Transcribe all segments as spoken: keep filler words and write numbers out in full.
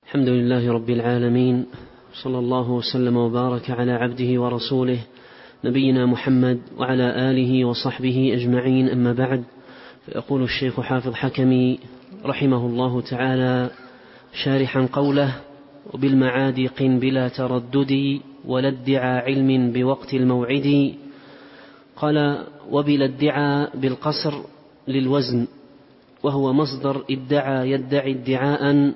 الحمد لله رب العالمين، صلى الله وسلم وبارك على عبده ورسوله نبينا محمد وعلى آله وصحبه أجمعين، أما بعد. فيقول الشيخ حافظ حكمي رحمه الله تعالى شارحا قوله: وبالمعادق بلا تردد ولا ادعى علم بوقت الموعد. قال: وبلا ادعى بالقصر للوزن، وهو مصدر ادعى يدعي ادعاء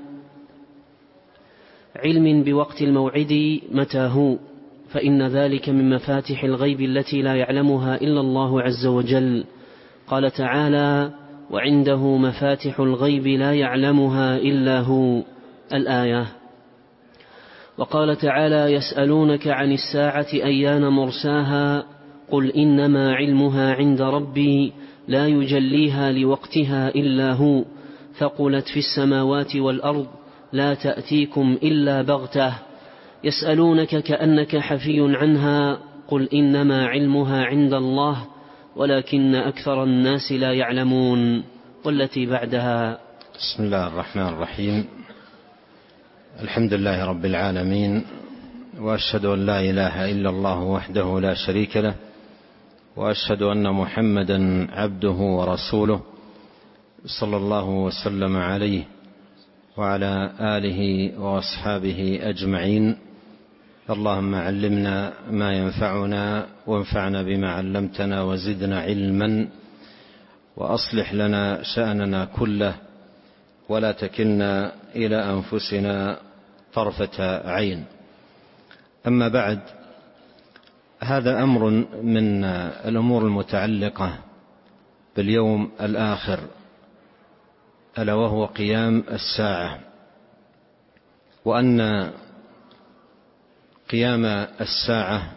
علم بوقت الموعد متى هو، فإن ذلك من مفاتح الغيب التي لا يعلمها إلا الله عز وجل. قال تعالى: وعنده مفاتح الغيب لا يعلمها إلا هو، الآية. وقال تعالى: يسألونك عن الساعة أيان مرساها، قل إنما علمها عند ربي لا يجليها لوقتها إلا هو، ثقلت في السماوات والأرض لا تأتيكم إلا بغتة. يسألونك كأنك حفي عنها، قل إنما علمها عند الله ولكن أكثر الناس لا يعلمون. والتي بعدها. بسم الله الرحمن الرحيم. الحمد لله رب العالمين، وأشهد أن لا إله إلا الله وحده لا شريك له، وأشهد أن محمدا عبده ورسوله، صلى الله وسلم عليه وعلى آله وأصحابه أجمعين. اللهم علمنا ما ينفعنا، وانفعنا بما علمتنا، وزدنا علما، وأصلح لنا شأننا كله، ولا تكلنا إلى أنفسنا طرفة عين. أما بعد، هذا أمر من الأمور المتعلقة باليوم الآخر، ألا وهو قيام الساعة، وأن قيام الساعة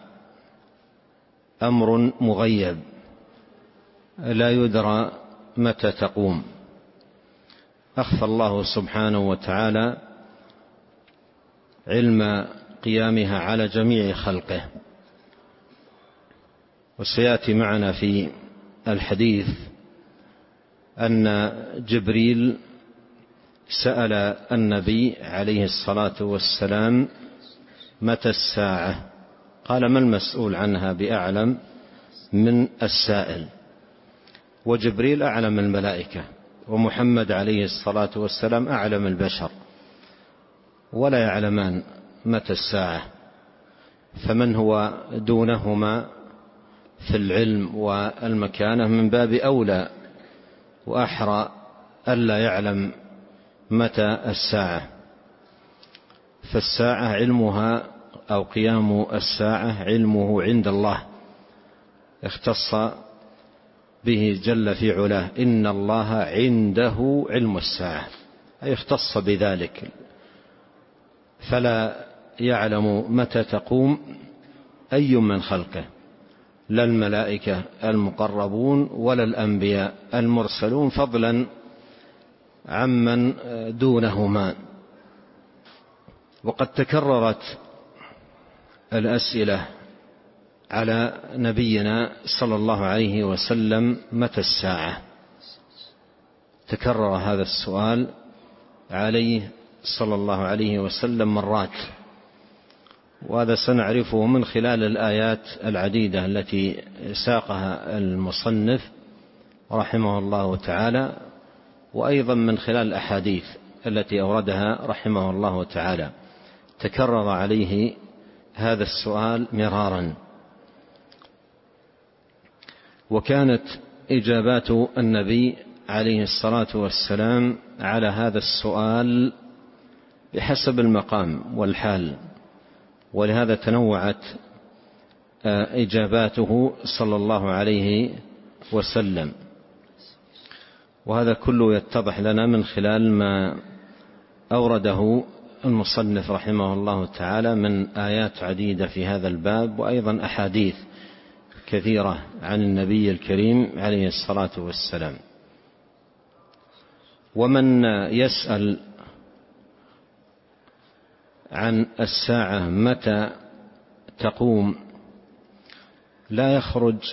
أمر مغيب لا يدرى متى تقوم. أخفى الله سبحانه وتعالى علم قيامها على جميع خلقه. وسيأتي معنا في الحديث أن جبريل سأل النبي عليه الصلاة والسلام: متى الساعة؟ قال: ما المسؤول عنها بأعلم من السائل. وجبريل أعلم الملائكة، ومحمد عليه الصلاة والسلام أعلم البشر، ولا يعلمان متى الساعة، فمن هو دونهما في العلم والمكانة من باب أولى وأحرى ألا يعلم متى الساعة. فالساعة علمها أو قيام الساعة علمه عند الله، اختص به جل في علاه: إن الله عنده علم الساعة، أي اختص بذلك، فلا يعلم متى تقوم أي من خلقه، لا الملائكة المقربون ولا الأنبياء المرسلون، فضلا عمن دونهما. وقد تكررت الأسئلة على نبينا صلى الله عليه وسلم: متى الساعة؟ تكرر هذا السؤال عليه صلى الله عليه وسلم مرات، وهذا سنعرفه من خلال الآيات العديدة التي ساقها المصنف رحمه الله تعالى، وأيضا من خلال الأحاديث التي أوردها رحمه الله تعالى. تكرر عليه هذا السؤال مرارا، وكانت إجابات النبي عليه الصلاة والسلام على هذا السؤال بحسب المقام والحال، ولهذا تنوعت إجاباته صلى الله عليه وسلم. وهذا كله يتضح لنا من خلال ما أورده المصنف رحمه الله تعالى من آيات عديدة في هذا الباب، وأيضا أحاديث كثيرة عن النبي الكريم عليه الصلاة والسلام. ومن يسأل عن الساعة متى تقوم لا يخرج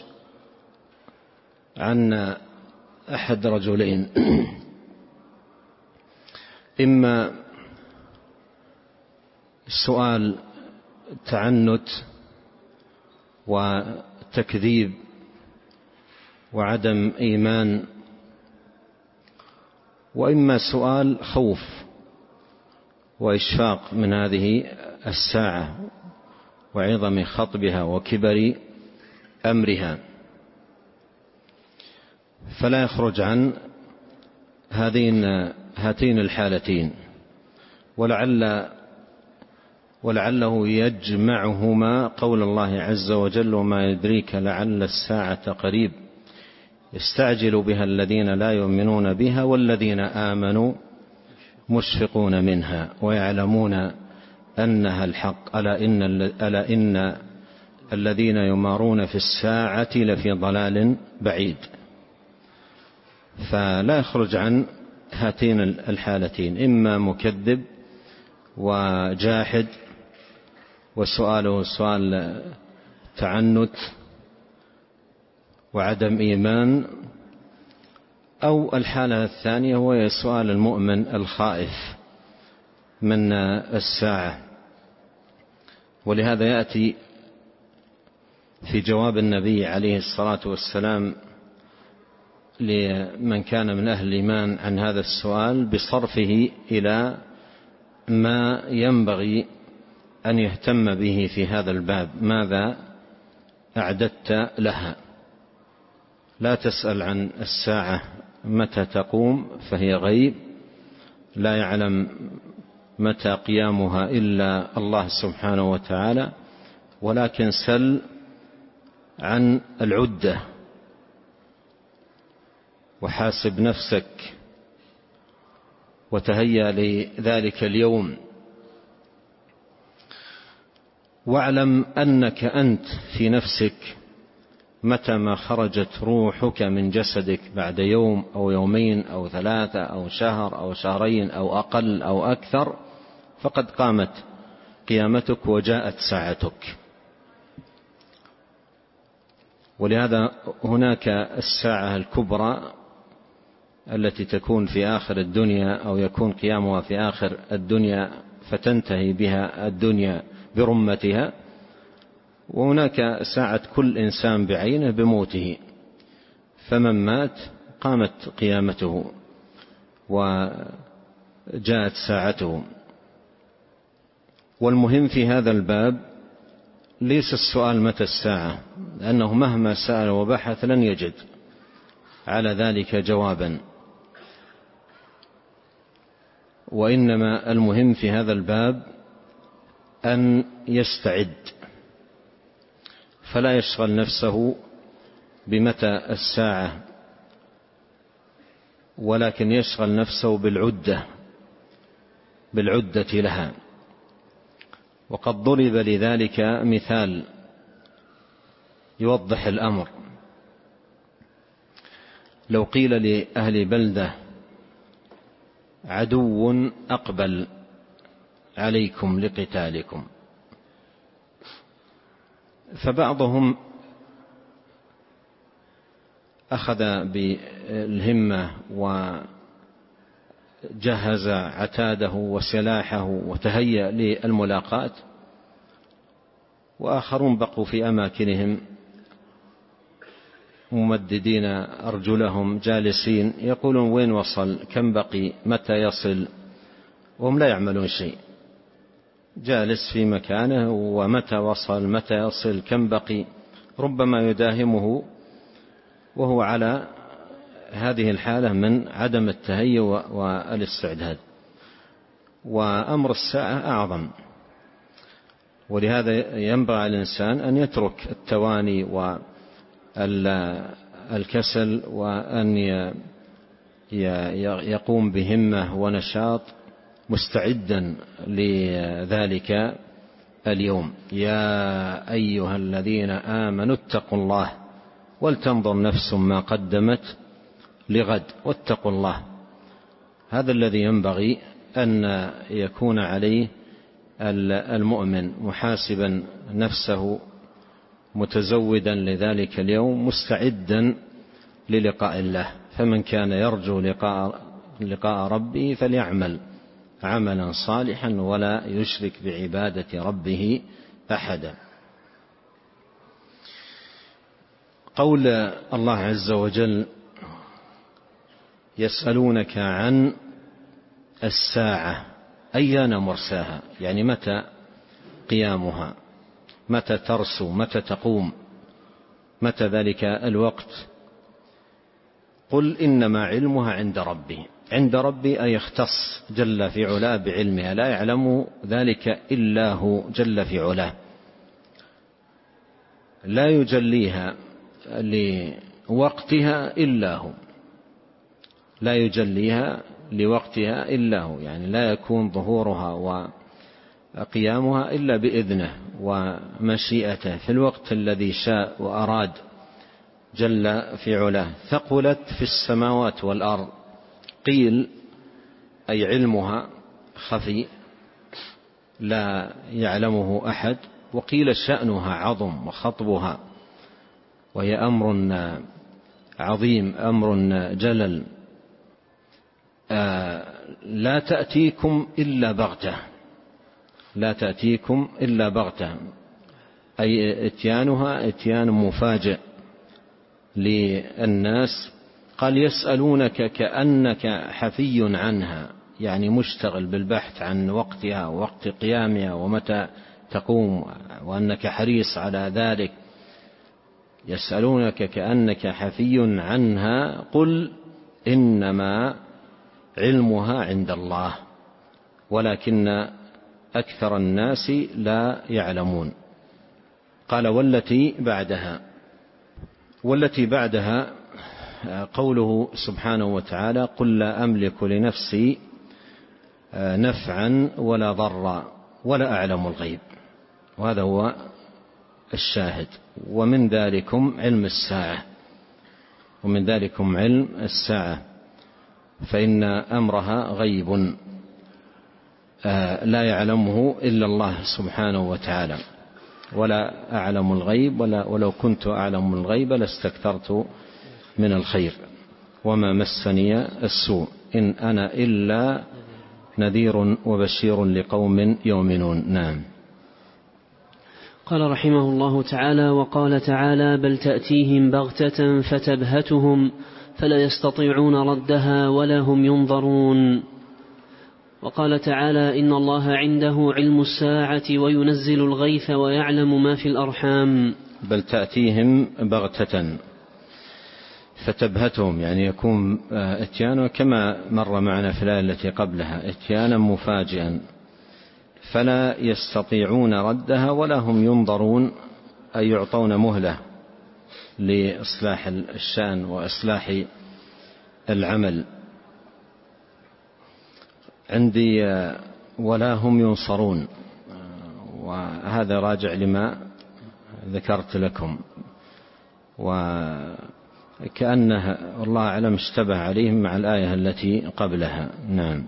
عن أحد رجلين: إما السؤال تعنت وتكذيب وعدم إيمان، وإما سؤال خوف وإشفاق من هذه الساعة وعظم خطبها وكبر أمرها، فلا يخرج عن هذين هاتين الحالتين، ولعل ولعله يجمعهما قول الله عز وجل: وما يدريك لعل الساعة قريب يستعجل بها الذين لا يؤمنون بها والذين آمنوا مشفقون منها ويعلمون أنها الحق ألا إن, ألا إن الذين يمارون في الساعة لفي ضلال بعيد. فلا يخرج عن هاتين الحالتين: إما مكذب وجاحد وسؤاله سؤال تعنت وعدم إيمان، أو الحالة الثانية وهي سؤال المؤمن الخائف من الساعة. ولهذا يأتي في جواب النبي عليه الصلاة والسلام لمن كان من أهل الإيمان عن هذا السؤال بصرفه إلى ما ينبغي أن يهتم به في هذا الباب: ماذا أعددت لها؟ لا تسأل عن الساعة متى تقوم فهي غيب، لا يعلم متى قيامها إلا الله سبحانه وتعالى، ولكن سل عن العدة وحاسب نفسك وتهيأ لذلك اليوم، واعلم أنك أنت في نفسك متى ما خرجت روحك من جسدك بعد يوم أو يومين أو ثلاثة أو شهر أو شهرين أو أقل أو أكثر فقد قامت قيامتك وجاءت ساعتك. ولهذا هناك الساعة الكبرى التي تكون في آخر الدنيا أو يكون قيامها في آخر الدنيا فتنتهي بها الدنيا برمتها، وهناك ساعة كل إنسان بعينه بموته، فمن مات قامت قيامته وجاءت ساعته. والمهم في هذا الباب ليس السؤال متى الساعة، لأنه مهما سأل وبحث لن يجد على ذلك جوابا، وإنما المهم في هذا الباب أن يستعد، فلا يشغل نفسه بمتى الساعة، ولكن يشغل نفسه بالعدة بالعدة لها. وقد ضرب لذلك مثال يوضح الأمر: لو قيل لأهل بلدة عدو أقبل عليكم لقتالكم، فبعضهم أخذ بالهمة وجهز عتاده وسلاحه وتهيأ للملاقاة، وآخرون بقوا في أماكنهم ممددين أرجلهم جالسين يقولون: وين وصل؟ كم بقي؟ متى يصل؟ وهم لا يعملون شيء، جالس في مكانه، ومتى وصل؟ متى يصل؟ كم بقي؟ ربما يداهمه وهو على هذه الحالة من عدم التهيؤ والاستعداد. وأمر الساعة أعظم، ولهذا ينبغي على الإنسان أن يترك التواني والكسل وأن يقوم بهمة ونشاط مستعدا لذلك اليوم. يا أيها الذين آمنوا اتقوا الله ولتنظر نفس ما قدمت لغد واتقوا الله. هذا الذي ينبغي أن يكون عليه المؤمن، محاسبا نفسه متزودا لذلك اليوم مستعدا للقاء الله. فمن كان يرجو لقاء, لقاء ربه فليعمل عملا صالحا ولا يشرك بعبادة ربه أحدا. قول الله عز وجل يسألونك عن الساعة أيان مرساها، يعني متى قيامها، متى ترسو، متى تقوم، متى ذلك الوقت. قل إنما علمها عند ربي. عند ربي أي يختص جل في علاه بعلمها، لا يعلم ذلك إلا هو جل في علاه، لا يجليها لوقتها إلا هو، لا يجليها لوقتها إلا هو، يعني لا يكون ظهورها وقيامها إلا بإذنه ومشيئته في الوقت الذي شاء وأراد جل في علاه. ثقلت في السماوات والأرض، قيل أي علمها خفي لا يعلمه أحد، وقيل شأنها عظم وخطبها، وهي أمر عظيم، أمر جلل. آه لا تأتيكم إلا بغتة، لا تأتيكم إلا بغتة، أي اتيانها اتيان مفاجئ للناس. قال يسألونك كأنك حفي عنها، يعني مشتغل بالبحث عن وقتها ووقت قيامها ومتى تقوم، وأنك حريص على ذلك. يسألونك كأنك حفي عنها قل إنما علمها عند الله ولكن أكثر الناس لا يعلمون. قال والتي بعدها، والتي بعدها قوله سبحانه وتعالى قل لا أملك لنفسي نفعا ولا ضرا ولا أعلم الغيب، وهذا هو الشاهد. ومن ذلكم علم الساعة، ومن ذلكم علم الساعة، فإن أمرها غيب لا يعلمه إلا الله سبحانه وتعالى. ولا أعلم الغيب ولا ولو كنت أعلم الغيب لاستكثرت من الخير وما مسني السوء إن أنا إلا نذير وبشير لقوم يؤمنون. نعم. قال رحمه الله تعالى: وقال تعالى: بل تأتيهم بغتة فتبهتهم فلا يستطيعون ردها ولا هم ينظرون. وقال تعالى: إن الله عنده علم الساعة وينزل الغيث ويعلم ما في الأرحام. بل تأتيهم بغتة فتبهتهم، يعني يكون اتيانا كما مر معنا في الآية التي قبلها، اتيانا مفاجئا، فلا يستطيعون ردها ولا هم ينظرون، أي يعطون مهلة لإصلاح الشأن وإصلاح العمل. عندي ولا هم ينصرون، وهذا راجع لما ذكرت لكم، وكأنها والله أعلم اشتبه عليهم مع الآية التي قبلها. نعم.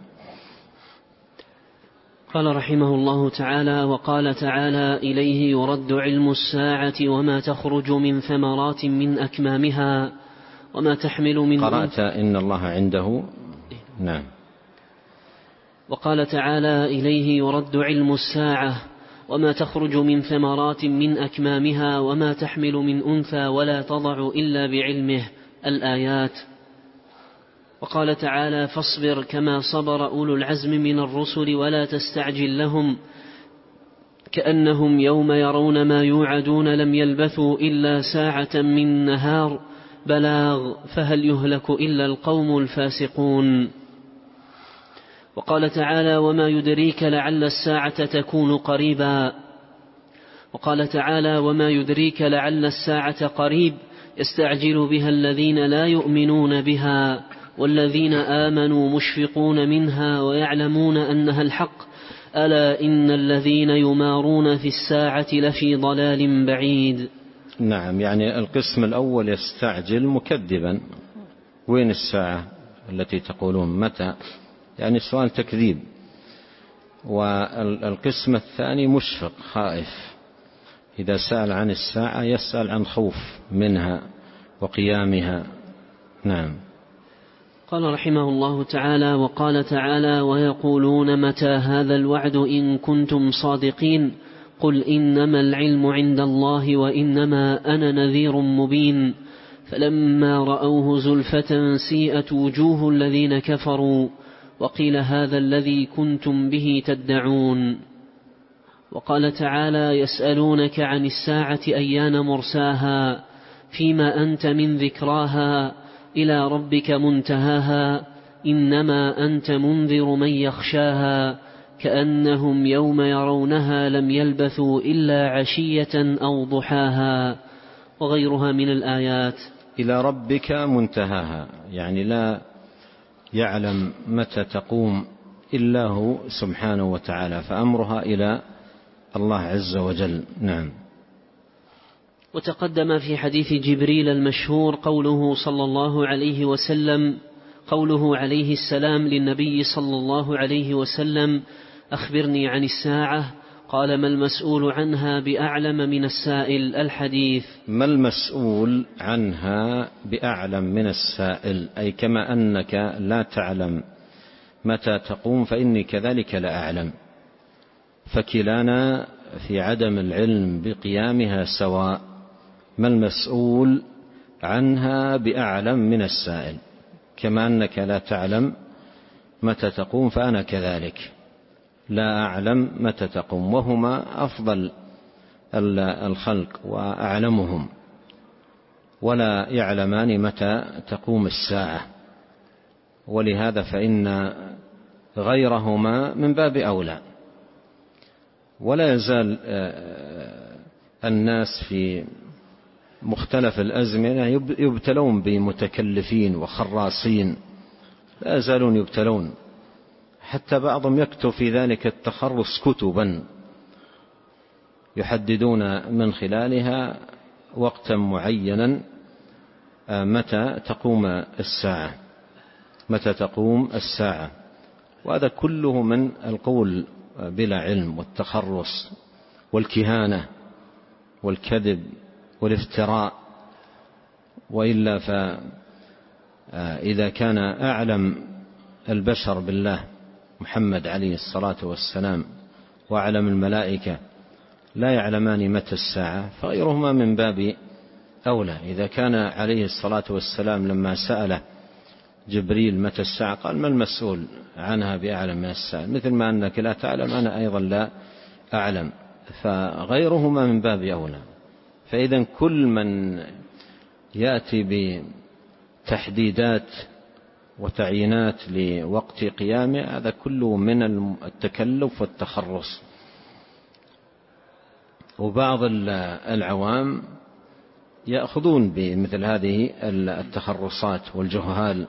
قال رحمه الله تعالى: وقال تعالى: إليه يرد علم الساعة وما تخرج من ثمرات من أكمامها وما تحمل من قرأت إن الله عنده. نعم. وقال تعالى: إليه يرد علم الساعة وما تخرج من ثمرات من أكمامها وما تحمل من أنثى ولا تضع إلا بعلمه، الآيات. وقال تعالى: فاصبر كما صبر أولو العزم من الرسل ولا تستعجل لهم كأنهم يوم يرون ما يوعدون لم يلبثوا إلا ساعة من نهار بلاغ فهل يهلك إلا القوم الفاسقون. وقال تعالى: وما يدريك لعل الساعة تكون قريبا. وقال تعالى: وما يدريك لعل الساعة قريب يستعجل بها الذين لا يؤمنون بها والذين آمنوا مشفقون منها ويعلمون أنها الحق ألا إن الذين يمارون في الساعة لفي ضلال بعيد. نعم، يعني القسم الأول يستعجل مكذبا، وين الساعة التي تقولون متى، يعني سؤال تكذيب. والقسم الثاني مشفق خائف، إذا سأل عن الساعة يسأل عن خوف منها وقيامها. نعم. قال رحمه الله تعالى: وقال تعالى: ويقولون متى هذا الوعد إن كنتم صادقين قل إنما العلم عند الله وإنما أنا نذير مبين فلما رأوه زلفة سيئت وجوه الذين كفروا وقيل هذا الذي كنتم به تدعون. وقال تعالى: يسألونك عن الساعة أيان مرساها فيما أنت من ذكراها إلى ربك منتهاها إنما أنت منذر من يخشاها كأنهم يوم يرونها لم يلبثوا إلا عشية أو ضحاها، وغيرها من الآيات. إلى ربك منتهاها، يعني لا يعلم متى تقوم إلا هو سبحانه وتعالى، فأمرها إلى الله عز وجل. نعم. وتقدم في حديث جبريل المشهور قوله صلى الله عليه وسلم قوله عليه السلام للنبي صلى الله عليه وسلم: أخبرني عن الساعة، قال: ما المسؤول عنها بأعلم من السائل. الحديث. ما المسؤول عنها بأعلم من السائل، أي كما أنك لا تعلم متى تقوم فإني كذلك لا أعلم، فكلانا في عدم العلم بقيامها سواء. ما المسؤول عنها بأعلم من السائل، كما أنك لا تعلم متى تقوم فأنا كذلك لا أعلم متى تقوم، وهما أفضل الخلق وأعلمهم، ولا يعلمان متى تقوم الساعة، ولهذا فإن غيرهما من باب أولى. ولا يزال الناس في مختلف الأزمنة يبتلون بمتكلفين وخراصين، لا يزالون يبتلون، حتى بعضهم يكتب في ذلك التخرص كتبا يحددون من خلالها وقتا معينا متى تقوم الساعة متى تقوم الساعة وهذا كله من القول بلا علم والتخرص والكهانة والكذب والافتراء. وإلا فإذا كان أعلم البشر بالله محمد عليه الصلاة والسلام وأعلم الملائكة لا يعلمان متى الساعة، فغيرهما من باب أولى. إذا كان عليه الصلاة والسلام لما سأله جبريل متى الساعة قال: ما المسؤول عنها بأعلم من السائل، مثل ما أنك لا تعلم أنا أيضا لا أعلم، فغيرهما من باب أولى. فإذا كل من يأتي بتحديدات وتعيينات لوقت قيامه هذا كله من التكلف والتخرص. وبعض العوام يأخذون بمثل هذه التخرصات والجهال،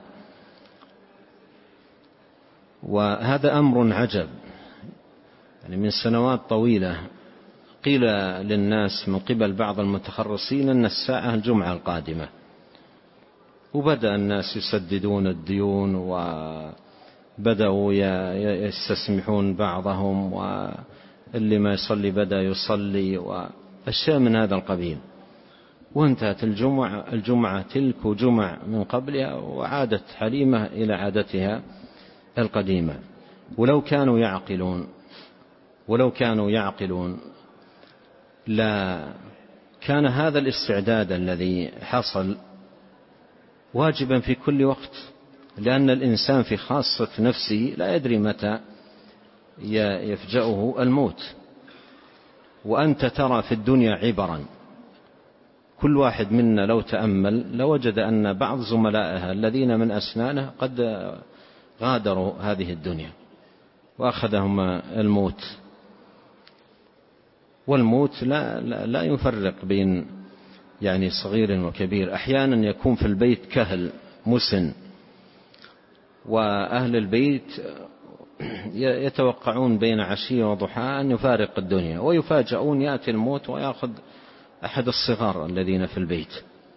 وهذا أمر عجب. يعني من سنوات طويلة قيل للناس من قبل بعض المتخرصين أن الساعة الجمعة القادمة، وبدأ الناس يسددون الديون وبدأوا يستسمحون بعضهم، واللي ما يصلي بدأ يصلي وأشياء من هذا القبيل، وانتهت الجمعة, الجمعة تلك وجمع من قبلها، وعادت حليمة إلى عادتها القديمة. ولو كانوا يعقلون ولو كانوا يعقلون لا كان هذا الاستعداد الذي حصل واجبا في كل وقت، لأن الإنسان في خاصة نفسه لا يدري متى يفجأه الموت. وأنت ترى في الدنيا عبرا، كل واحد منا لو تأمل لوجد أن بعض زملائها الذين من أسنانه قد غادروا هذه الدنيا وأخذهم الموت. والموت لا, لا, لا يفرق بين يعني صغير وكبير. أحيانا يكون في البيت كهل مسن، وأهل البيت يتوقعون بين عشية وضحاها أن يفارق الدنيا، ويفاجئون يأتي الموت ويأخذ أحد الصغار الذين في البيت.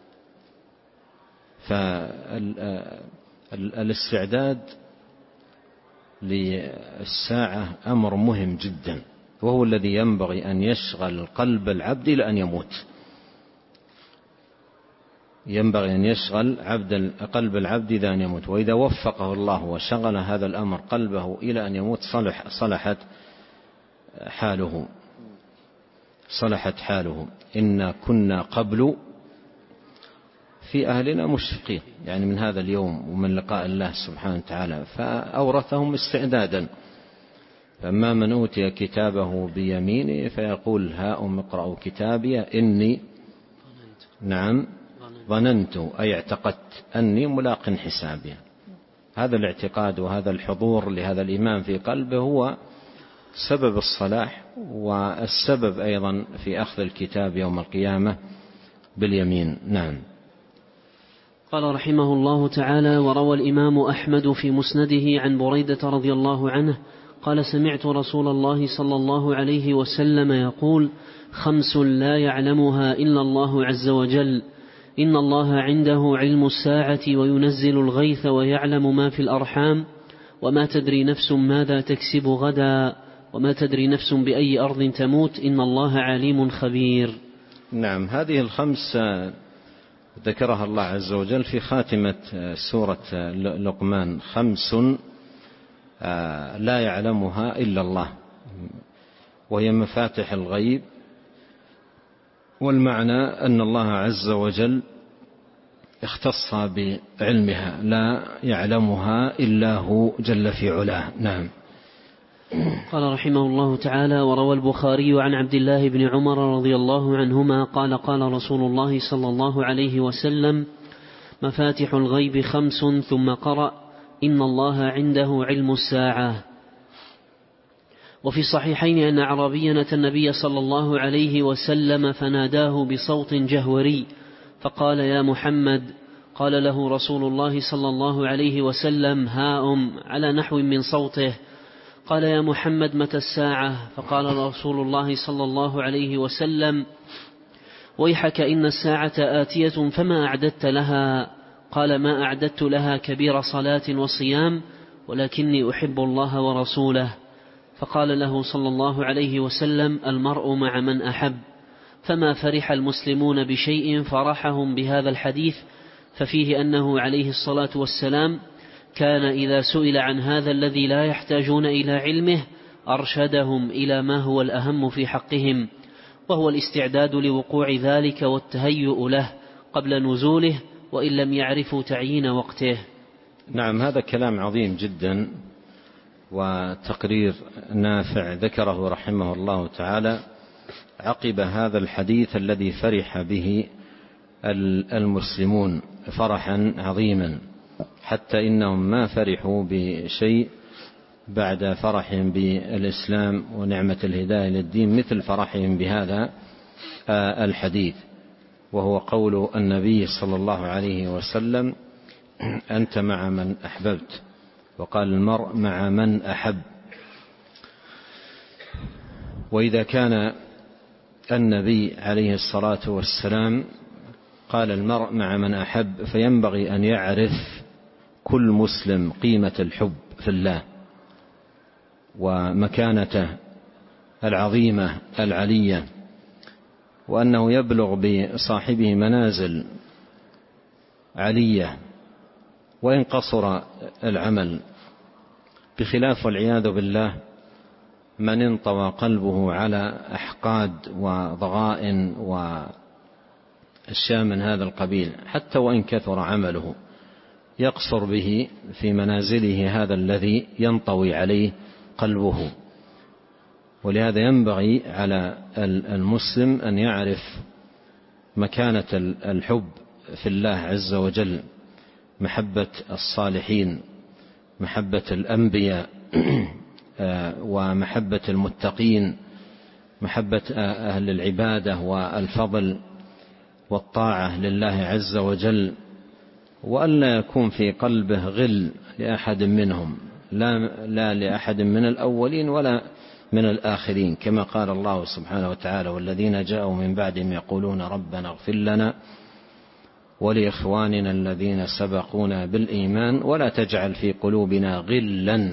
فالاستعداد للساعة أمر مهم جدا، وهو الذي ينبغي أن يشغل قلب العبد إلى أن يموت. ينبغي أن يشغل عبد قلب العبد إذا أن يموت، وإذا وفقه الله وشغل هذا الأمر قلبه إلى أن يموت صلح صلحت حاله صلحت حاله. إن كنا قبل في أهلنا مشفقين، يعني من هذا اليوم ومن لقاء الله سبحانه وتعالى، فأورثهم استعدادا. فأما من أوتي كتابه بيمينه فيقول هاؤم اقرأوا كتابي إني نعم ظننت أي اعتقدت أني ملاق حسابي. هذا الاعتقاد وهذا الحضور لهذا الإيمان في قلبه هو سبب الصلاح، والسبب أيضا في أخذ الكتاب يوم القيامة باليمين. نعم. قال رحمه الله تعالى: وروى الإمام أحمد في مسنده عن بريدة رضي الله عنه قال: سمعت رسول الله صلى الله عليه وسلم يقول: خمس لا يعلمها إلا الله عز وجل، إن الله عنده علم الساعة وينزل الغيث ويعلم ما في الأرحام، وما تدري نفس ماذا تكسب غدا، وما تدري نفس بأي أرض تموت، إن الله عليم خبير. نعم. هذه الخمس ذكرها الله عز وجل في خاتمة سورة لقمان، خمس لا يعلمها إلا الله، وهي مفاتح الغيب. والمعنى أن الله عز وجل اختص بعلمها، لا يعلمها إلا هو جل في علاه. نعم. قال رحمه الله تعالى: وروى البخاري عن عبد الله بن عمر رضي الله عنهما قال: قال رسول الله صلى الله عليه وسلم: مفاتح الغيب خمس، ثم قرأ: إن الله عنده علم الساعة. وفي الصحيحين أن أعرابيا أتى النبي صلى الله عليه وسلم فناداه بصوت جهوري فقال: يا محمد. قال له رسول الله صلى الله عليه وسلم: هاؤم، على نحو من صوته. قال: يا محمد، متى الساعة؟ فقال رسول الله صلى الله عليه وسلم: ويحك، إن الساعة آتية فما أعددت لها؟ قال: ما أعددت لها كبير صلاة وصيام، ولكني أحب الله ورسوله. فقال له صلى الله عليه وسلم: المرء مع من أحب. فما فرح المسلمون بشيء فرحهم بهذا الحديث، ففيه أنه عليه الصلاة والسلام كان إذا سئل عن هذا الذي لا يحتاجون إلى علمه أرشدهم إلى ما هو الأهم في حقهم، وهو الاستعداد لوقوع ذلك والتهيؤ له قبل نزوله، وإن لم يعرفوا تعيين وقته. نعم. هذا كلام عظيم جدا وتقرير نافع ذكره رحمه الله تعالى عقب هذا الحديث الذي فرح به المسلمون فرحا عظيما، حتى إنهم ما فرحوا بشيء بعد فرحهم بالإسلام ونعمة الهداية للدين مثل فرحهم بهذا الحديث، وهو قول النبي صلى الله عليه وسلم: أنت مع من أحببت. وقال: المرء مع من أحب. وإذا كان النبي عليه الصلاة والسلام قال المرء مع من أحب، فينبغي أن يعرف كل مسلم قيمة الحب في الله ومكانته العظيمة العلية، وأنه يبلغ بصاحبه منازل علية وإن قصر العمل، بخلاف والعياذ بالله من انطوى قلبه على أحقاد وضغائن وأشياء من هذا القبيل، حتى وإن كثر عمله يقصر به في منازله هذا الذي ينطوي عليه قلبه. ولهذا ينبغي على المسلم أن يعرف مكانة الحب في الله عز وجل، محبة الصالحين، محبة الأنبياء، ومحبة المتقين، محبة أهل العبادة والفضل والطاعة لله عز وجل، وأن لا يكون في قلبه غل لأحد منهم، لا, لا لأحد من الأولين ولا من الآخرين، كما قال الله سبحانه وتعالى: والذين جاءوا من بعدهم يقولون ربنا اغفر لنا ولإخواننا الذين سبقونا بالإيمان ولا تجعل في قلوبنا غلا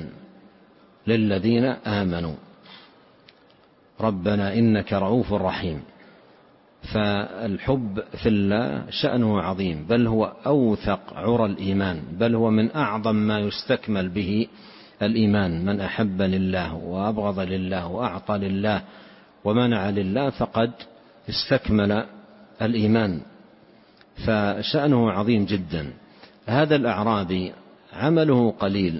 للذين آمنوا ربنا إنك رؤوف رحيم. فالحب في الله شأنه عظيم، بل هو أوثق عرى الإيمان، بل هو من أعظم ما يستكمل به الإيمان. من أحب لله وأبغض لله وأعطى لله ومنع لله فقد استكمل الإيمان، فشأنه عظيم جدا. هذا الأعرابي عمله قليل،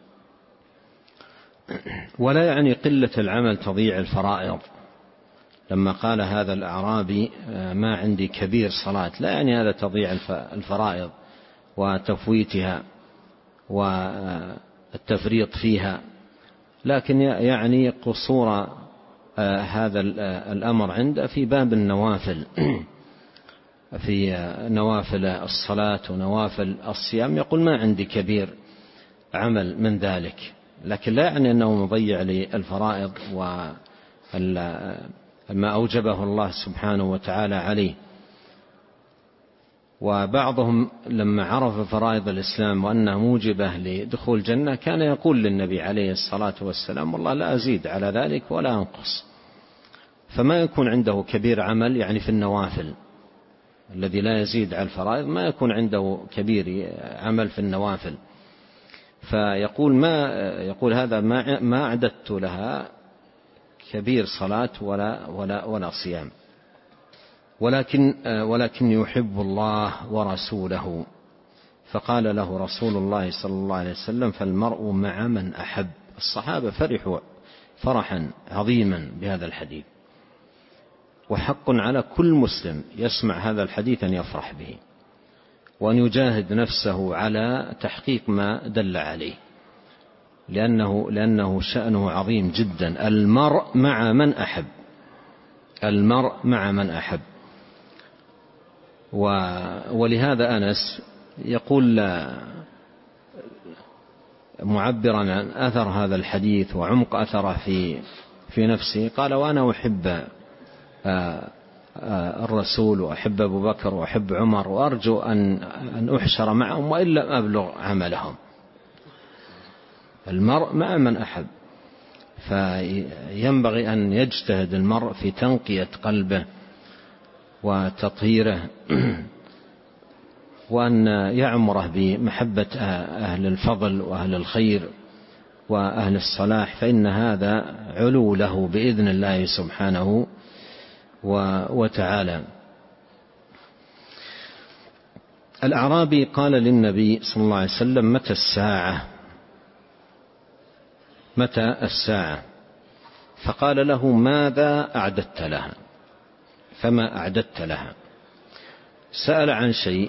ولا يعني قلة العمل تضيع الفرائض. لما قال هذا الأعرابي ما عندي كبير صلاة، لا يعني هذا تضيع الفرائض وتفويتها والتفريط فيها، لكن يعني قصور هذا الأمر عنده في باب النوافل، في نوافل الصلاة ونوافل الصيام، يقول ما عندي كبير عمل من ذلك، لكن لا يعني أنه مضيع للفرائض وما أوجبه الله سبحانه وتعالى عليه. وبعضهم لما عرف فرائض الإسلام وأنها موجبة لدخول الجنة كان يقول للنبي عليه الصلاة والسلام والله لا أزيد على ذلك ولا أنقص. فما يكون عنده كبير عمل يعني في النوافل، الذي لا يزيد على الفرائض ما يكون عنده كبير عمل في النوافل، فيقول ما يقول هذا ما ما أعددت لها كبير صلاة ولا ولا ولا صيام، ولكن ولكن يحب الله ورسوله. فقال له رسول الله صلى الله عليه وسلم فالمرء مع من أحب. الصحابة فرحوا فرحا عظيما بهذا الحديث، وحق على كل مسلم يسمع هذا الحديث أن يفرح به وأن يجاهد نفسه على تحقيق ما دل عليه، لأنه, لأنه شأنه عظيم جدا. المرء مع من أحب، المرء مع من أحب. ولهذا أنس يقول معبرا عن أثر هذا الحديث وعمق أثره في في نفسه، قال وأنا أحب الرسول وأحب أبو بكر وأحب عمر وأرجو أن أن أحشر معهم وإن لم أبلغ عملهم. المرء مع من أحب، فينبغي أن يجتهد المرء في تنقية قلبه وتطهيره، وأن يعمره بمحبة أهل الفضل وأهل الخير وأهل الصلاح، فإن هذا علو له بإذن الله سبحانه وتعالى. الأعرابي قال للنبي صلى الله عليه وسلم متى الساعة متى الساعة فقال له ماذا أعددت لها؟ فما أعددت لها؟ سأل عن شيء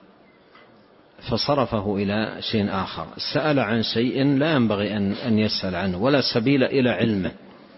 فصرفه إلى شيء آخر، سأل عن شيء لا ينبغي أن يسأل عنه ولا سبيل إلى علمه،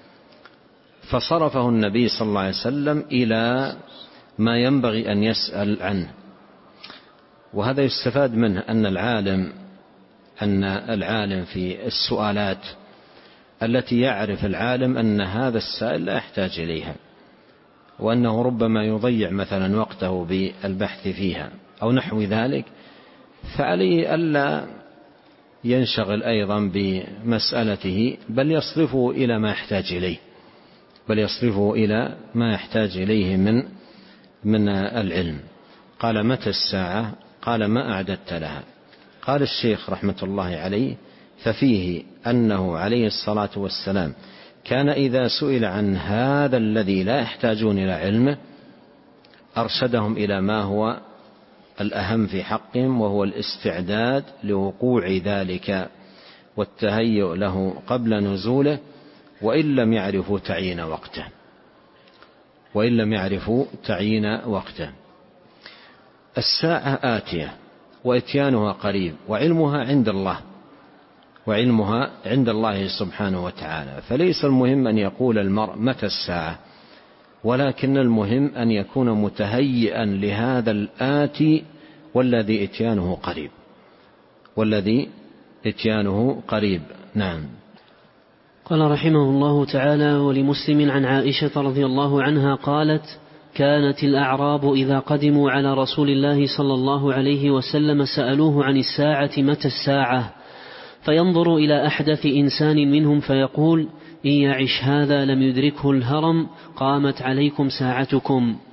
فصرفه النبي صلى الله عليه وسلم إلى ما ينبغي أن يسأل عنه. وهذا يستفاد منه أن العالم أن العالم في السؤالات التي يعرف العالم أن هذا السائل لا يحتاج إليها، وأنه ربما يضيع مثلا وقته بالبحث فيها أو نحو ذلك، فعليه ألا ينشغل أيضا بمسألته بل يصرفه إلى ما يحتاج إليه بل يصرفه إلى ما يحتاج إليه من من العلم. قال متى الساعة؟ قال ما أعددت لها؟ قال الشيخ رحمة الله عليه ففيه أنه عليه الصلاة والسلام كان إذا سئل عن هذا الذي لا يحتاجون إلى علمه أرشدهم إلى ما هو الأهم في حقهم، وهو الاستعداد لوقوع ذلك والتهيؤ له قبل نزوله، وإن لم يعرفوا تعيين وقته وإن لم يعرفوا تعيين وقته. الساعة آتية وإتيانها قريب، وعلمها عند الله وعلمها عند الله سبحانه وتعالى. فليس المهم أن يقول المرء متى الساعة، ولكن المهم أن يكون متهيئا لهذا الآتي والذي إتيانه قريب والذي إتيانه قريب. نعم. قال رحمه الله تعالى ولمسلم عن عائشة رضي الله عنها قالت كانت الأعراب إذا قدموا على رسول الله صلى الله عليه وسلم سألوه عن الساعة متى الساعة، فينظر إلى أحدث إنسان منهم فيقول إن يعش هذا لم يدركه الهرم قامت عليكم ساعتكم.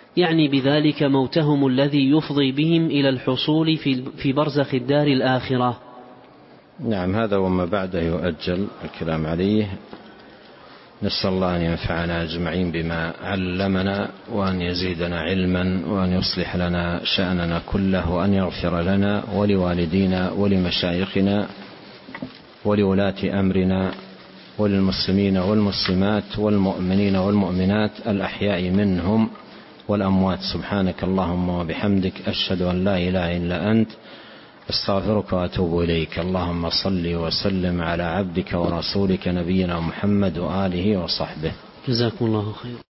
يعني بذلك موتهم الذي يفضي بهم إلى الحصول في برزخ الدار الآخرة. نعم، هذا وما بعده يؤجل الكلام عليه. نسأل الله أن ينفعنا أجمعين بما علمنا، وأن يزيدنا علما، وأن يصلح لنا شأننا كله، وأن يغفر لنا ولوالدينا ولمشايخنا ولولاة أمرنا وللمسلمين والمسلمات والمؤمنين والمؤمنات الأحياء منهم والأموات. سبحانك اللهم وبحمدك، أشهد أن لا إله إلا أنت، استغفرك وأتوب إليك. اللهم صل وسلم على عبدك ورسولك نبينا محمد وآله وصحبه. جزاكم الله خير.